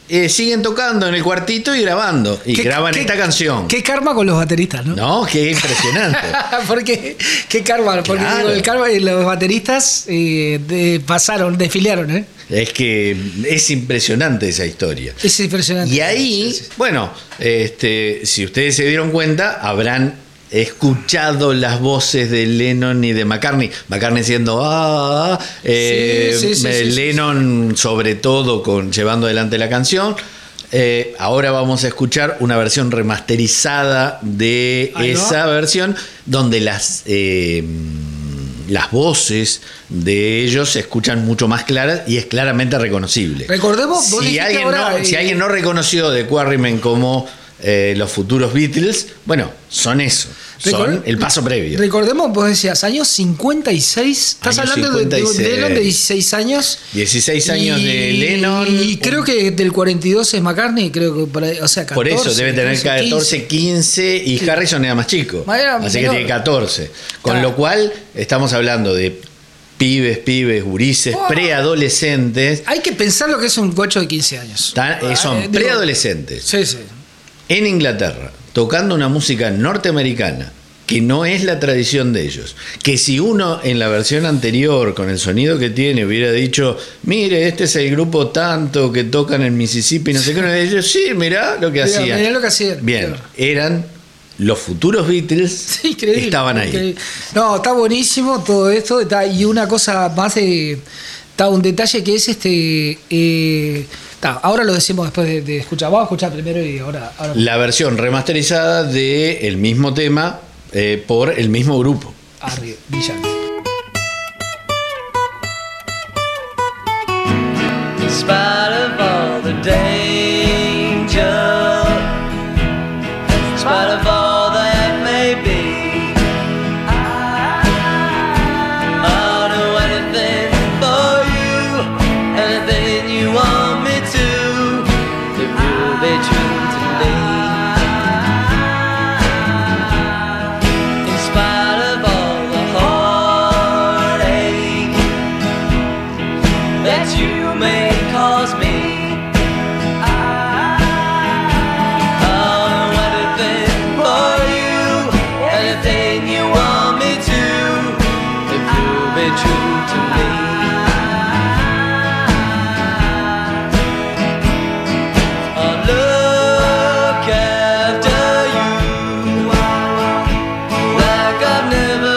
eh, siguen tocando en el cuartito y grabando. Y ¿Qué, graban qué, esta canción. Qué karma con los bateristas, ¿no? No, qué impresionante. Porque, qué karma, porque Claro. digo, el karma y los bateristas eh, de- pasaron, desfilaron, ¿eh? Es que es impresionante esa historia. Es impresionante. Y ahí, Sí, sí. bueno, este, si ustedes se dieron cuenta, habrán escuchado las voces de Lennon y de McCartney. McCartney siendo ah, ah, eh, Sí, sí, sí, eh, sí, sí, Lennon sobre todo con llevando adelante la canción. Eh, ahora vamos a escuchar una versión remasterizada de Ahí va. esa versión donde las eh, las voces de ellos se escuchan mucho más claras y es claramente reconocible. Recordemos, vos si dijiste alguien, ahora, no, eh, si alguien no reconoció The Quarrymen como eh, los futuros Beatles, bueno, son eso, son Recor- el paso previo. Recordemos, vos decías, años cincuenta y seis. Estás Años hablando de- de, cincuenta y seis. de Lennon de dieciséis años. dieciséis años y, de Lennon. Y creo que del cuarenta y dos es McCartney, creo que por ahí, o sea, catorce. Por eso debe tener catorce, quince y Sí. Harrison era más chico. Era Así que menor. tiene catorce. Con Claro. lo cual estamos hablando de pibes, pibes, gurises, Oh. preadolescentes. Hay que pensar lo que es un guacho de quince años. Tan- eh, son Eh, digo, preadolescentes Sí, sí. en Inglaterra, tocando una música norteamericana que no es la tradición de ellos. Que si uno en la versión anterior, con el sonido que tiene, hubiera dicho, mire, este es el grupo tanto que tocan en Mississippi, no sé qué, no, ellos, sí, mirá lo que Mirá, hacían. mirá lo que hacían, Bien, claro. eran los futuros Beatles, Increíble. estaban ahí. Increíble. No, está buenísimo todo esto. Está, y una cosa más de. Está un detalle que es este. eh, está, ahora lo decimos después de, de escuchar. Vamos a escuchar primero y ahora. ahora La versión remasterizada del mismo tema eh, por el mismo grupo. arriba, brillante. In spite of all the danger, in spite of all that may be, I'll do anything for you, anything you want me to, if you'll be true to me. In spite of all the heartache that you may cause me, I'll do anything for you, anything you want me to, if you'll be true to me. I'll look after you like I've never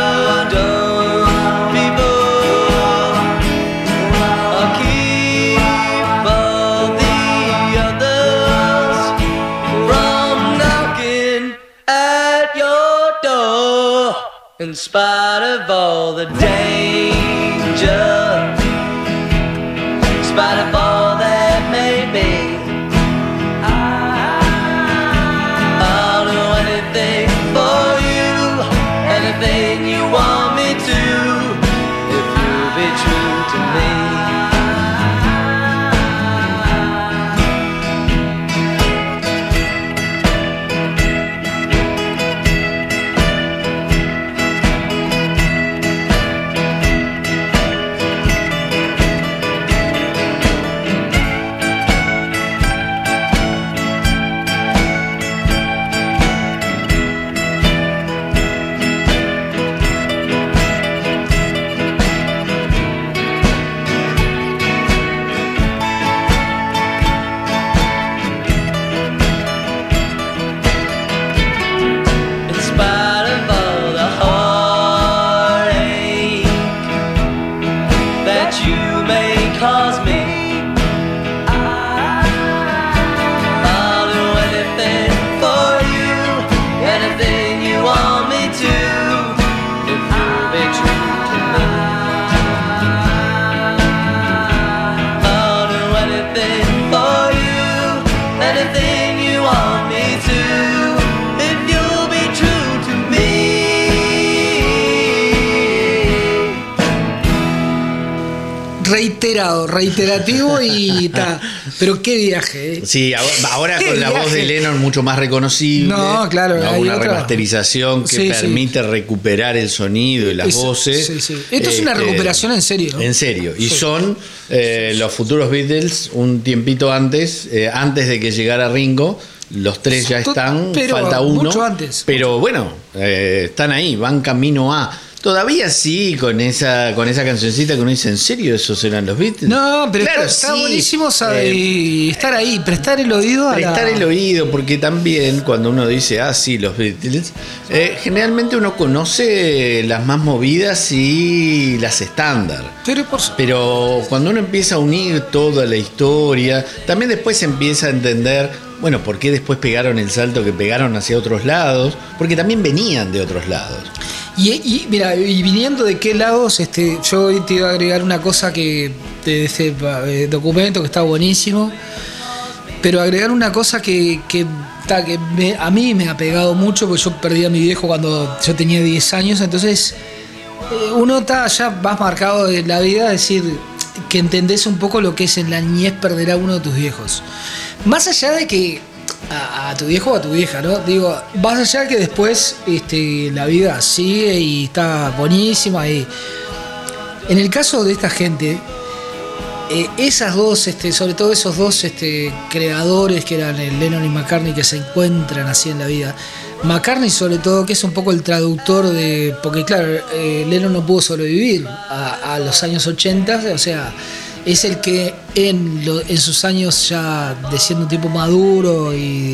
done before. I'll keep all the others from knocking at your door. In spite of all the danger, in spite of all that may be, I'll do anything for you, anything you want me to, if you'll be true to me. Reiterado, reiterativo y ta. Pero qué viaje, ¿eh? Sí, ahora ¿Qué con la viaje? voz de Lennon mucho más reconocible. No, claro, ¿no? hay Una otra. remasterización que Sí, permite sí. recuperar el sonido y las Es- voces. sí, sí. Esto es una Este, recuperación en serio, ¿no? En serio. Y Sí. son eh, los futuros Beatles un tiempito antes, eh, antes de que llegara Ringo. Los tres ya To- están, pero falta uno. mucho antes. Pero bueno, eh, están ahí, van camino a. Todavía sí, con esa con esa cancioncita que uno dice, ¿en serio esos eran los Beatles? No, pero Claro, está, está sí. buenísimo saber, Eh, estar ahí, prestar el oído a Prestar la... el oído, porque también cuando uno dice, ah, sí, los Beatles, eh, generalmente uno conoce las más movidas y las estándar. Pero por su- Pero cuando uno empieza a unir toda la historia, también después se empieza a entender, bueno, por qué después pegaron el salto que pegaron hacia otros lados, porque también venían de otros lados. Y, y, mira, y viniendo de qué lados, este, yo hoy te iba a agregar una cosa que de este eh, documento que está buenísimo, pero agregar una cosa que, que, ta, que me- a mí me ha pegado mucho, porque yo perdí a mi viejo cuando yo tenía diez años, entonces eh, uno está ya más marcado de la vida, es decir, que entendés un poco lo que es en la niñez perder a uno de tus viejos. Más allá de que a, a tu viejo o a tu vieja, ¿no? Digo, más allá de que después este, la vida sigue y está buenísima. Y en el caso de esta gente, eh, esas dos, este, sobre todo esos dos este, creadores que eran el Lennon y McCartney, que se encuentran así en la vida. McCartney sobre todo, que es un poco el traductor de... Porque claro, eh, Lennon no pudo sobrevivir a, a los años ochenta, o sea, es el que en, lo- en sus años ya de siendo un tipo maduro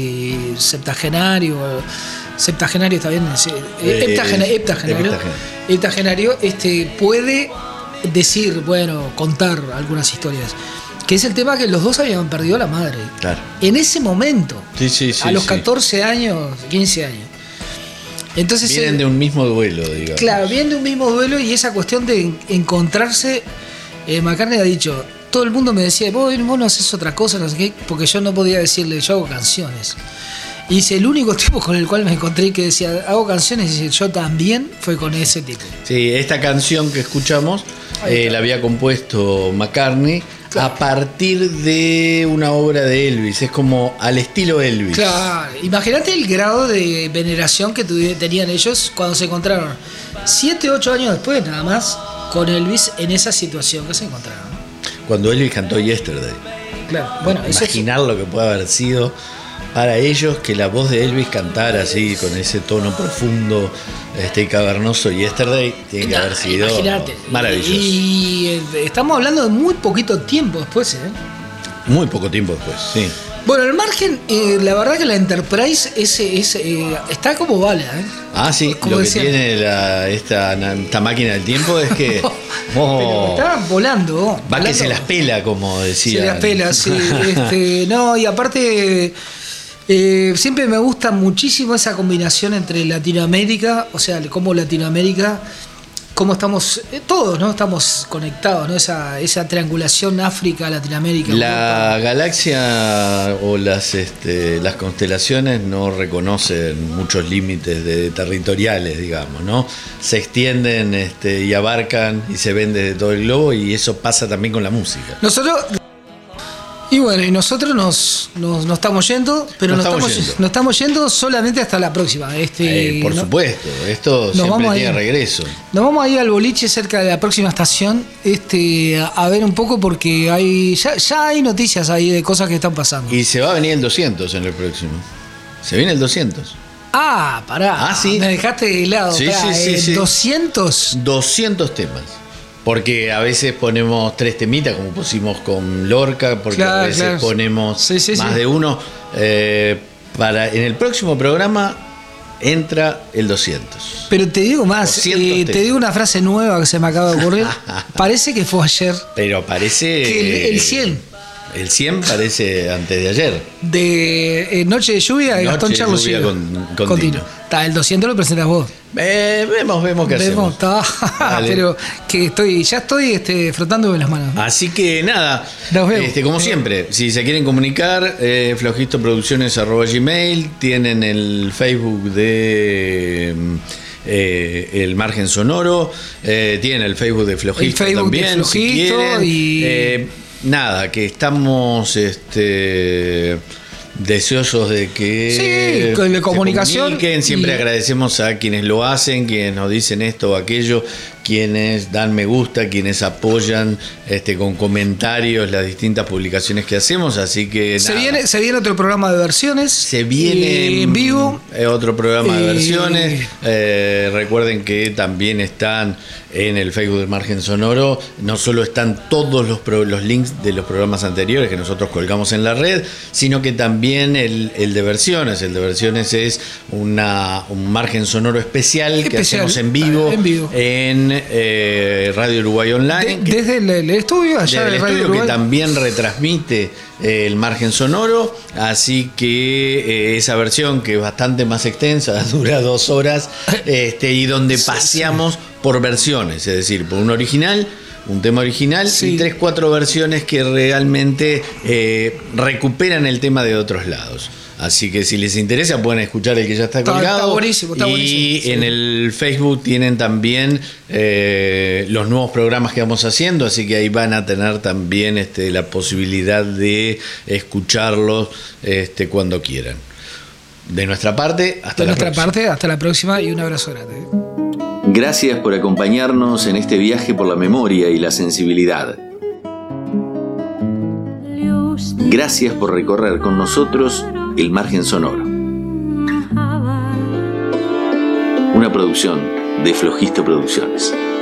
y septagenario, septagenario está bien, sí, Eh, heptagena- heptagenario, heptagenario. heptagenario, este, puede decir, bueno, contar algunas historias. Que es el tema que los dos habían perdido a la madre. Claro. En ese momento. Sí, sí, sí. a los sí. catorce años, quince años. Entonces, Vienen eh, de un mismo duelo, digamos. claro, viene de un mismo duelo y esa cuestión de en- encontrarse. Eh, McCartney ha dicho, todo el mundo me decía, vos, vos no haces otra cosa, no sé qué, porque yo no podía decirle, yo hago canciones. Y dice, el único tipo con el cual me encontré que decía, hago canciones, y dice, yo también, fue con ese tipo. Sí, esta canción que escuchamos Ahí eh, está. la había compuesto McCartney Claro. a partir de una obra de Elvis. Es como al estilo Elvis. Claro, imagínate el grado de veneración que tuvi- tenían ellos cuando se encontraron. Siete, ocho años después, nada más, con Elvis en esa situación que se encontraron. Cuando Elvis cantó Yesterday. Claro, bueno, eso es, Imaginar lo que puede haber sido para ellos que la voz de Elvis cantara así, con ese tono profundo este, y cavernoso Yesterday, tiene que haber sido imagínate. maravilloso. Y, y, eh, estamos hablando de muy poquito tiempo después, ¿eh? Muy poco tiempo después, sí. Bueno, al margen, eh, la verdad que la Enterprise es, es, eh, está como bala, ¿eh? Ah, sí, Como lo que decía- tiene la- esta, esta máquina del tiempo es que Pero oh, está volando. va que volando. se las pela, como decía. Se las pela, sí. Este, no, y aparte, eh, siempre me gusta muchísimo esa combinación entre Latinoamérica, o sea, cómo Latinoamérica, cómo estamos, eh, todos, ¿no? Estamos conectados, ¿no? Esa, esa triangulación África, Latinoamérica. La galaxia o las este, las constelaciones no reconocen muchos límites de, territoriales, digamos, ¿no? Se extienden este, y abarcan y se ven desde todo el globo, y eso pasa también con la música. Nosotros. Y bueno, y nosotros nos, nos, nos estamos yendo, pero Nos nos, estamos estamos, yendo. nos estamos yendo solamente hasta la próxima. Este, Eh, por no- supuesto, esto Nos siempre vamos a tiene ir. regreso. Nos vamos a ir al boliche cerca de la próxima estación, este, a, a ver un poco porque hay ya, ya hay noticias ahí de cosas que están pasando. Y se va a venir el doscientos en el próximo. Se viene el doscientos. Ah, pará. Ah, sí. Me dejaste de lado. Sí, Pará, sí, sí, eh, sí. doscientos. doscientos temas. Porque a veces ponemos tres temitas, como pusimos con Lorca, porque Claro, a veces claro. ponemos Sí, sí, más sí. de uno. Eh, para, en el próximo programa entra el doscientos. Pero te digo más, doscientos eh, te temas. digo una frase nueva que se me acaba de ocurrir. Parece que fue ayer. Pero parece... Que el- el cien. El cien parece antes de ayer. De eh, Noche de Lluvia de Noche Gastón de Charlos Lluvia Silva. con- con Continuo. Tino. Está, el doscientos lo presentas vos. Eh, vemos, vemos qué Vemos, hacemos. está. Dale. Pero que estoy, ya estoy este, frotándome las manos. Así que nada, Nos vemos. este, como siempre, si se quieren comunicar, eh, flojistoproducciones arroba gmail, tienen el Facebook de mm, eh, el Margen Sonoro, eh, tienen el Facebook de Flojito, el Facebook también, de Flojito, si quieren. y... Eh, nada, que estamos este, deseosos de que sí, de comunicación. Se comuniquen. Siempre y... agradecemos a quienes lo hacen, quienes nos dicen esto o aquello, quienes dan me gusta, quienes apoyan este, con comentarios las distintas publicaciones que hacemos, así que se nada. viene se viene otro programa de versiones, se viene en vivo, otro programa de eh, versiones. Eh, recuerden que también están en el Facebook del Margen Sonoro, no solo están todos los, pro, los links de los programas anteriores que nosotros colgamos en la red, sino que también el, el de versiones. El de versiones es una, un Margen Sonoro especial, especial que hacemos en vivo en, vivo. en eh, Radio Uruguay Online. De, desde el, el estudio, allá desde el Radio estudio Uruguay. Que también retransmite eh, el Margen Sonoro, así que eh, esa versión que es bastante más extensa, dura dos horas, este, y donde paseamos sí, sí. por versiones, es decir, por un original, un tema original sí. y tres, cuatro versiones que realmente eh, recuperan el tema de otros lados. Así que si les interesa pueden escuchar el que ya está colgado. Está buenísimo, está y buenísimo. Y sí. en el Facebook tienen también eh, los nuevos programas que vamos haciendo, así que ahí van a tener también este, la posibilidad de escucharlos este, cuando quieran. De nuestra parte, hasta de la nuestra próxima. parte, hasta la próxima y un abrazo grande. Gracias por acompañarnos en este viaje por la memoria y la sensibilidad. Gracias por recorrer con nosotros el Margen Sonoro. Una producción de Flojisto Producciones.